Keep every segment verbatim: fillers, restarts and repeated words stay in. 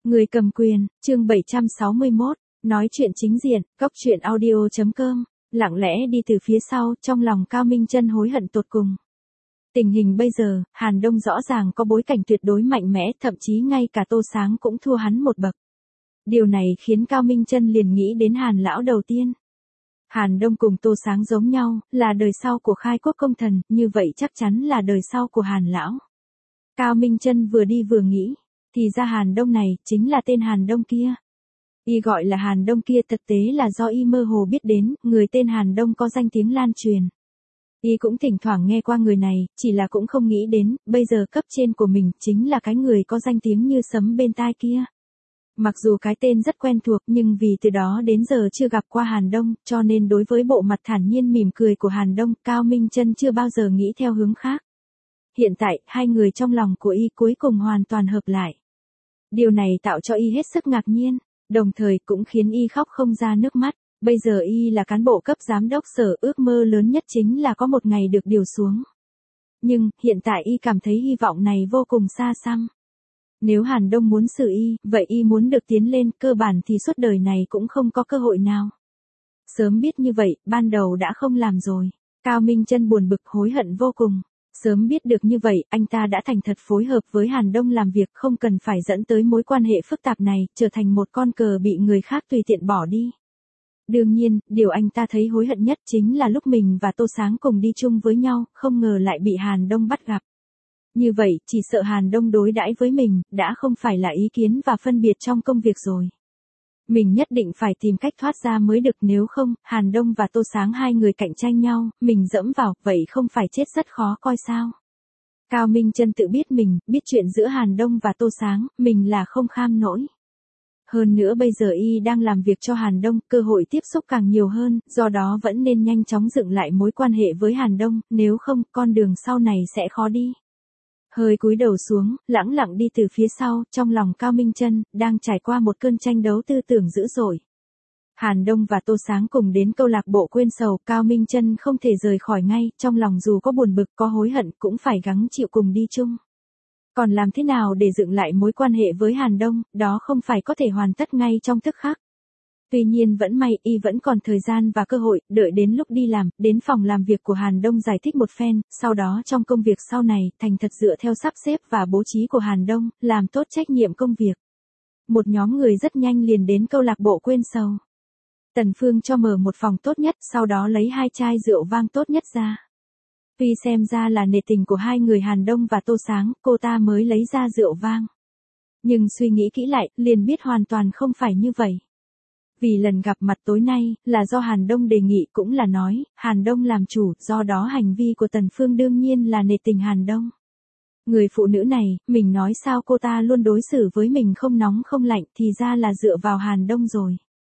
Người cầm quyền, chương bảy trăm sáu mươi mốt, nói chuyện chính diện, góc chuyện audio chấm com, lặng lẽ đi từ phía sau, trong lòng Cao Minh Chân hối hận tột cùng. Tình hình bây giờ, Hàn Đông rõ ràng có bối cảnh tuyệt đối mạnh mẽ, thậm chí ngay cả Tô Sáng cũng thua hắn một bậc. Điều này khiến Cao Minh Chân liền nghĩ đến Hàn lão đầu tiên. Hàn Đông cùng Tô Sáng giống nhau, là đời sau của khai quốc công thần, như vậy chắc chắn là đời sau của Hàn lão. Cao Minh Chân vừa đi vừa nghĩ, thì ra Hàn Đông này chính là tên Hàn Đông kia. Y gọi là Hàn Đông kia thực tế là do y mơ hồ biết đến, người tên Hàn Đông có danh tiếng lan truyền. Y cũng thỉnh thoảng nghe qua người này, chỉ là cũng không nghĩ đến, bây giờ cấp trên của mình chính là cái người có danh tiếng như sấm bên tai kia. Mặc dù cái tên rất quen thuộc nhưng vì từ đó đến giờ chưa gặp qua Hàn Đông, cho nên đối với bộ mặt thản nhiên mỉm cười của Hàn Đông, Cao Minh Chân chưa bao giờ nghĩ theo hướng khác. Hiện tại, hai người trong lòng của y cuối cùng hoàn toàn hợp lại. Điều này tạo cho y hết sức ngạc nhiên, đồng thời cũng khiến y khóc không ra nước mắt. Bây giờ y là cán bộ cấp giám đốc sở, ước mơ lớn nhất chính là có một ngày được điều xuống. Nhưng, hiện tại y cảm thấy hy vọng này vô cùng xa xăm. Nếu Hàn Đông muốn xử y, vậy y muốn được tiến lên, cơ bản thì suốt đời này cũng không có cơ hội nào. Sớm biết như vậy, ban đầu đã không làm rồi. Cao Minh Chân buồn bực hối hận vô cùng. Sớm biết được như vậy, anh ta đã thành thật phối hợp với Hàn Đông làm việc, không cần phải dẫn tới mối quan hệ phức tạp này, trở thành một con cờ bị người khác tùy tiện bỏ đi. Đương nhiên, điều anh ta thấy hối hận nhất chính là lúc mình và Tô Sáng cùng đi chung với nhau, không ngờ lại bị Hàn Đông bắt gặp. Như vậy, chỉ sợ Hàn Đông đối đãi với mình, đã không phải là ý kiến và phân biệt trong công việc rồi. Mình nhất định phải tìm cách thoát ra mới được, nếu không, Hàn Đông và Tô Sáng hai người cạnh tranh nhau, mình dẫm vào, vậy không phải chết rất khó coi sao. Cao Minh Chân tự biết mình, biết chuyện giữa Hàn Đông và Tô Sáng, mình là không kham nổi. Hơn nữa bây giờ y đang làm việc cho Hàn Đông, cơ hội tiếp xúc càng nhiều hơn, do đó vẫn nên nhanh chóng dựng lại mối quan hệ với Hàn Đông, nếu không, con đường sau này sẽ khó đi. Hơi cúi đầu xuống, lẳng lặng đi từ phía sau, trong lòng Cao Minh Chân đang trải qua một cơn tranh đấu tư tưởng dữ dội. Hàn Đông và Tô Sáng cùng đến câu lạc bộ quên sầu, Cao Minh Chân không thể rời khỏi ngay, trong lòng dù có buồn bực, có hối hận, cũng phải gắng chịu cùng đi chung. Còn làm thế nào để dựng lại mối quan hệ với Hàn Đông, đó không phải có thể hoàn tất ngay trong tức khắc. Tuy nhiên vẫn may, y vẫn còn thời gian và cơ hội, đợi đến lúc đi làm, đến phòng làm việc của Hàn Đông giải thích một phen, sau đó trong công việc sau này, thành thật dựa theo sắp xếp và bố trí của Hàn Đông, làm tốt trách nhiệm công việc. Một nhóm người rất nhanh liền đến câu lạc bộ quên sầu. Tần Phương cho mở một phòng tốt nhất, sau đó lấy hai chai rượu vang tốt nhất ra. Tuy xem ra là nể tình của hai người Hàn Đông và Tô Sáng, cô ta mới lấy ra rượu vang. Nhưng suy nghĩ kỹ lại, liền biết hoàn toàn không phải như vậy. Vì lần gặp mặt tối nay, là do Hàn Đông đề nghị, cũng là nói, Hàn Đông làm chủ, do đó hành vi của Tần Phương đương nhiên là nể tình Hàn Đông. Người phụ nữ này, mình nói sao cô ta luôn đối xử với mình không nóng không lạnh, thì ra là dựa vào Hàn Đông rồi.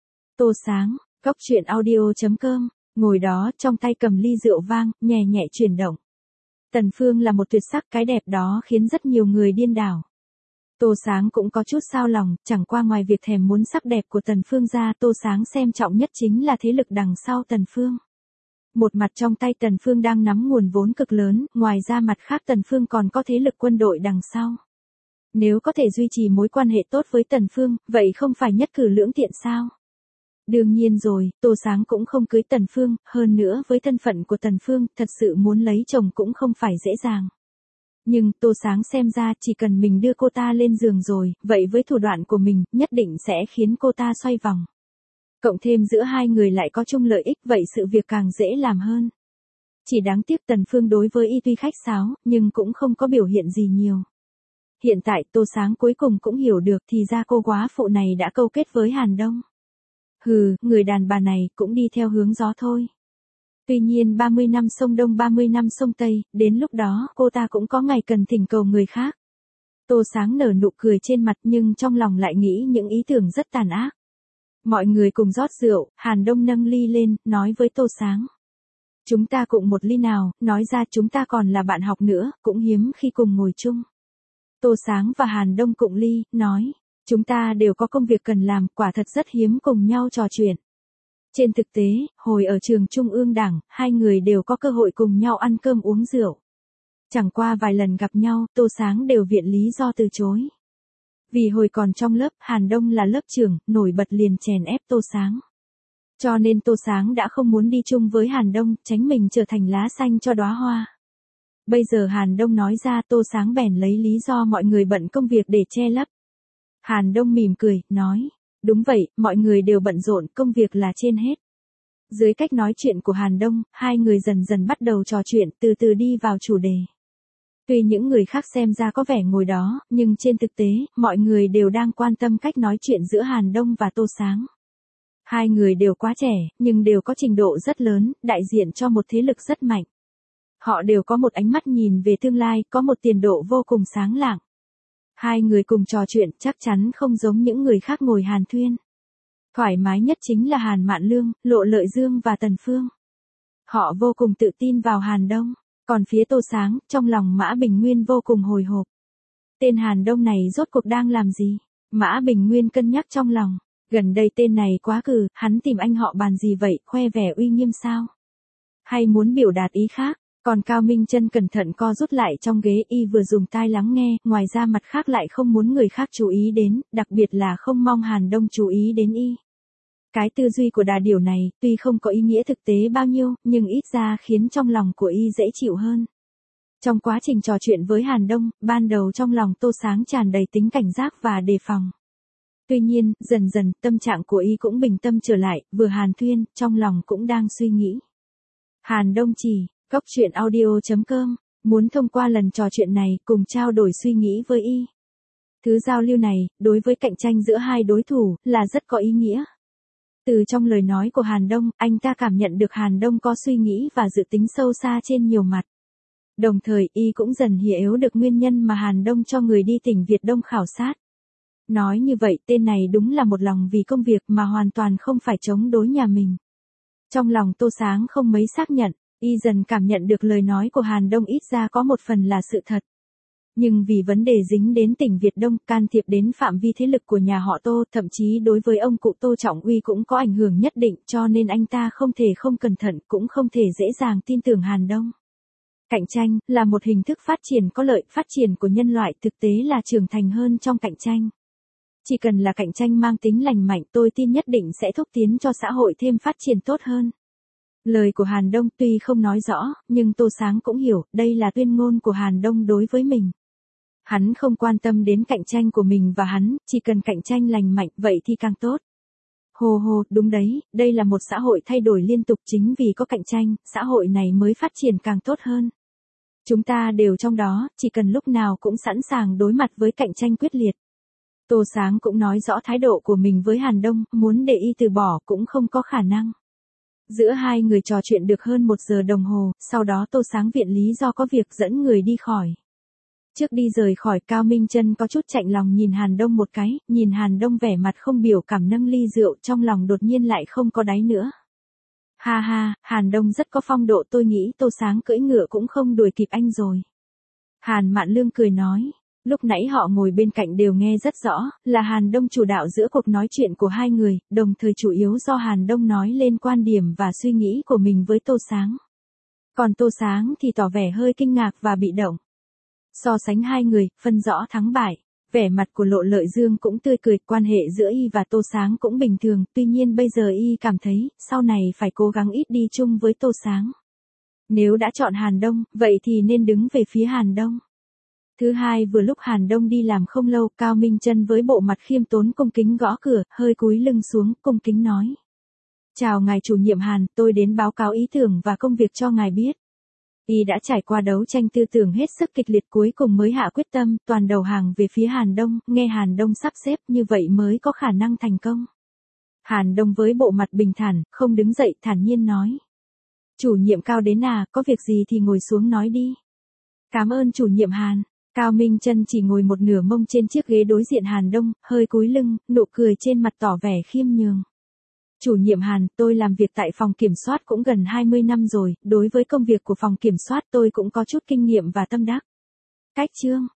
Tô Sáng, góc chuyện audio chấm com, ngồi đó, trong tay cầm ly rượu vang, nhẹ nhẹ chuyển động. Tần Phương là một tuyệt sắc, cái đẹp đó khiến rất nhiều người điên đảo. Tô Sáng cũng có chút xao lòng, chẳng qua ngoài việc thèm muốn sắc đẹp của Tần Phương ra, Tô Sáng xem trọng nhất chính là thế lực đằng sau Tần Phương. Một mặt trong tay Tần Phương đang nắm nguồn vốn cực lớn, ngoài ra mặt khác Tần Phương còn có thế lực quân đội đằng sau. Nếu có thể duy trì mối quan hệ tốt với Tần Phương, vậy không phải nhất cử lưỡng tiện sao? Đương nhiên rồi, Tô Sáng cũng không cưới Tần Phương, hơn nữa với thân phận của Tần Phương, thật sự muốn lấy chồng cũng không phải dễ dàng. Nhưng, Tô Sáng xem ra chỉ cần mình đưa cô ta lên giường rồi, vậy với thủ đoạn của mình, nhất định sẽ khiến cô ta xoay vòng. Cộng thêm giữa hai người lại có chung lợi ích, vậy sự việc càng dễ làm hơn. Chỉ đáng tiếc Tần Phương đối với y tuy khách sáo, nhưng cũng không có biểu hiện gì nhiều. Hiện tại Tô Sáng cuối cùng cũng hiểu được, thì ra cô góa phụ này đã câu kết với Hàn Đông. Hừ, người đàn bà này cũng đi theo hướng gió thôi. Tuy nhiên ba mươi năm sông Đông ba mươi năm sông Tây, đến lúc đó cô ta cũng có ngày cần thỉnh cầu người khác. Tô Sáng nở nụ cười trên mặt nhưng trong lòng lại nghĩ những ý tưởng rất tàn ác. Mọi người cùng rót rượu, Hàn Đông nâng ly lên, nói với Tô Sáng. Chúng ta cùng một ly nào, nói ra chúng ta còn là bạn học nữa, cũng hiếm khi cùng ngồi chung. Tô Sáng và Hàn Đông cụng ly, nói. Chúng ta đều có công việc cần làm, quả thật rất hiếm cùng nhau trò chuyện. Trên thực tế, hồi ở trường Trung ương Đảng, hai người đều có cơ hội cùng nhau ăn cơm uống rượu. Chẳng qua vài lần gặp nhau, Tô Sáng đều viện lý do từ chối. Vì hồi còn trong lớp, Hàn Đông là lớp trưởng, nổi bật liền chèn ép Tô Sáng. Cho nên Tô Sáng đã không muốn đi chung với Hàn Đông, tránh mình trở thành lá xanh cho đóa hoa. Bây giờ Hàn Đông nói ra, Tô Sáng bèn lấy lý do mọi người bận công việc để che lấp. Hàn Đông mỉm cười, nói, đúng vậy, mọi người đều bận rộn, công việc là trên hết. Dưới cách nói chuyện của Hàn Đông, hai người dần dần bắt đầu trò chuyện, từ từ đi vào chủ đề. Tuy những người khác xem ra có vẻ ngồi đó, nhưng trên thực tế, mọi người đều đang quan tâm cách nói chuyện giữa Hàn Đông và Tô Sáng. Hai người đều quá trẻ, nhưng đều có trình độ rất lớn, đại diện cho một thế lực rất mạnh. Họ đều có một ánh mắt nhìn về tương lai, có một tiền độ vô cùng sáng lạng. Hai người cùng trò chuyện chắc chắn không giống những người khác ngồi hàn thuyên. Thoải mái nhất chính là Hàn Mạn Lương, Lộ Lợi Dương và Tần Phương. Họ vô cùng tự tin vào Hàn Đông, còn phía Tô Sáng, trong lòng Mã Bình Nguyên vô cùng hồi hộp. Tên Hàn Đông này rốt cuộc đang làm gì? Mã Bình Nguyên cân nhắc trong lòng, gần đây tên này quá cừ, hắn tìm anh họ bàn gì vậy, khoe vẻ uy nghiêm sao? Hay muốn biểu đạt ý khác? Còn Cao Minh Chân cẩn thận co rút lại trong ghế, y vừa dùng tai lắng nghe, ngoài ra mặt khác lại không muốn người khác chú ý đến, đặc biệt là không mong Hàn Đông chú ý đến y. Cái tư duy của đà điểu này, tuy không có ý nghĩa thực tế bao nhiêu, nhưng ít ra khiến trong lòng của y dễ chịu hơn. Trong quá trình trò chuyện với Hàn Đông, ban đầu trong lòng Tô Sáng tràn đầy tính cảnh giác và đề phòng. Tuy nhiên, dần dần, tâm trạng của y cũng bình tâm trở lại, vừa hàn thuyên, trong lòng cũng đang suy nghĩ. Hàn Đông chỉ, Cốc truyện audio chấm com, muốn thông qua lần trò chuyện này, cùng trao đổi suy nghĩ với y. Thứ giao lưu này, đối với cạnh tranh giữa hai đối thủ, là rất có ý nghĩa. Từ trong lời nói của Hàn Đông, anh ta cảm nhận được Hàn Đông có suy nghĩ và dự tính sâu xa trên nhiều mặt. Đồng thời, y cũng dần hiểu được nguyên nhân mà Hàn Đông cho người đi tỉnh Việt Đông khảo sát. Nói như vậy, tên này đúng là một lòng vì công việc mà hoàn toàn không phải chống đối nhà mình. Trong lòng Tô Sáng không mấy xác nhận, y dần cảm nhận được lời nói của Hàn Đông ít ra có một phần là sự thật. Nhưng vì vấn đề dính đến tỉnh Việt Đông, can thiệp đến phạm vi thế lực của nhà họ Tô, thậm chí đối với ông cụ Tô Trọng Uy cũng có ảnh hưởng nhất định, cho nên anh ta không thể không cẩn thận, cũng không thể dễ dàng tin tưởng Hàn Đông. Cạnh tranh, là một hình thức phát triển có lợi, phát triển của nhân loại thực tế là trưởng thành hơn trong cạnh tranh. Chỉ cần là cạnh tranh mang tính lành mạnh, tôi tin nhất định sẽ thúc tiến cho xã hội thêm phát triển tốt hơn. Lời của Hàn Đông tuy không nói rõ, nhưng Tô Sáng cũng hiểu, đây là tuyên ngôn của Hàn Đông đối với mình. Hắn không quan tâm đến cạnh tranh của mình và hắn, chỉ cần cạnh tranh lành mạnh, vậy thì càng tốt. Hồ hồ, đúng đấy, đây là một xã hội thay đổi liên tục, chính vì có cạnh tranh, xã hội này mới phát triển càng tốt hơn. Chúng ta đều trong đó, chỉ cần lúc nào cũng sẵn sàng đối mặt với cạnh tranh quyết liệt. Tô Sáng cũng nói rõ thái độ của mình với Hàn Đông, muốn để y từ bỏ cũng không có khả năng. Giữa hai người trò chuyện được hơn một giờ đồng hồ, sau đó Tô Sáng viện lý do có việc dẫn người đi khỏi. Trước đi rời khỏi, Cao Minh Chân có chút chạnh lòng nhìn Hàn Đông một cái, nhìn Hàn Đông vẻ mặt không biểu cảm nâng ly rượu, trong lòng đột nhiên lại không có đáy nữa. Ha ha, Hàn Đông rất có phong độ, tôi nghĩ Tô Sáng cưỡi ngựa cũng không đuổi kịp anh rồi. Hàn Mạn Lương cười nói. Lúc nãy họ ngồi bên cạnh đều nghe rất rõ, là Hàn Đông chủ đạo giữa cuộc nói chuyện của hai người, đồng thời chủ yếu do Hàn Đông nói lên quan điểm và suy nghĩ của mình với Tô Sáng. Còn Tô Sáng thì tỏ vẻ hơi kinh ngạc và bị động. So sánh hai người, phân rõ thắng bại, vẻ mặt của Lộ Lợi Dương cũng tươi cười, quan hệ giữa y và Tô Sáng cũng bình thường, tuy nhiên bây giờ y cảm thấy, sau này phải cố gắng ít đi chung với Tô Sáng. Nếu đã chọn Hàn Đông, vậy thì nên đứng về phía Hàn Đông. Thứ hai, vừa lúc Hàn Đông đi làm không lâu, Cao Minh Chân với bộ mặt khiêm tốn cung kính gõ cửa, hơi cúi lưng xuống, cung kính nói. Chào ngài chủ nhiệm Hàn, tôi đến báo cáo ý tưởng và công việc cho ngài biết. Y đã trải qua đấu tranh tư tưởng hết sức kịch liệt, cuối cùng mới hạ quyết tâm, toàn đầu hàng về phía Hàn Đông, nghe Hàn Đông sắp xếp, như vậy mới có khả năng thành công. Hàn Đông với bộ mặt bình thản, không đứng dậy, thản nhiên nói. Chủ nhiệm Cao đến à, có việc gì thì ngồi xuống nói đi. Cảm ơn chủ nhiệm Hàn. Cao Minh Chân chỉ ngồi một nửa mông trên chiếc ghế đối diện Hàn Đông, hơi cúi lưng, nụ cười trên mặt tỏ vẻ khiêm nhường. Chủ nhiệm Hàn, tôi làm việc tại phòng kiểm soát cũng gần hai mươi năm rồi, đối với công việc của phòng kiểm soát tôi cũng có chút kinh nghiệm và tâm đắc. Cách chương,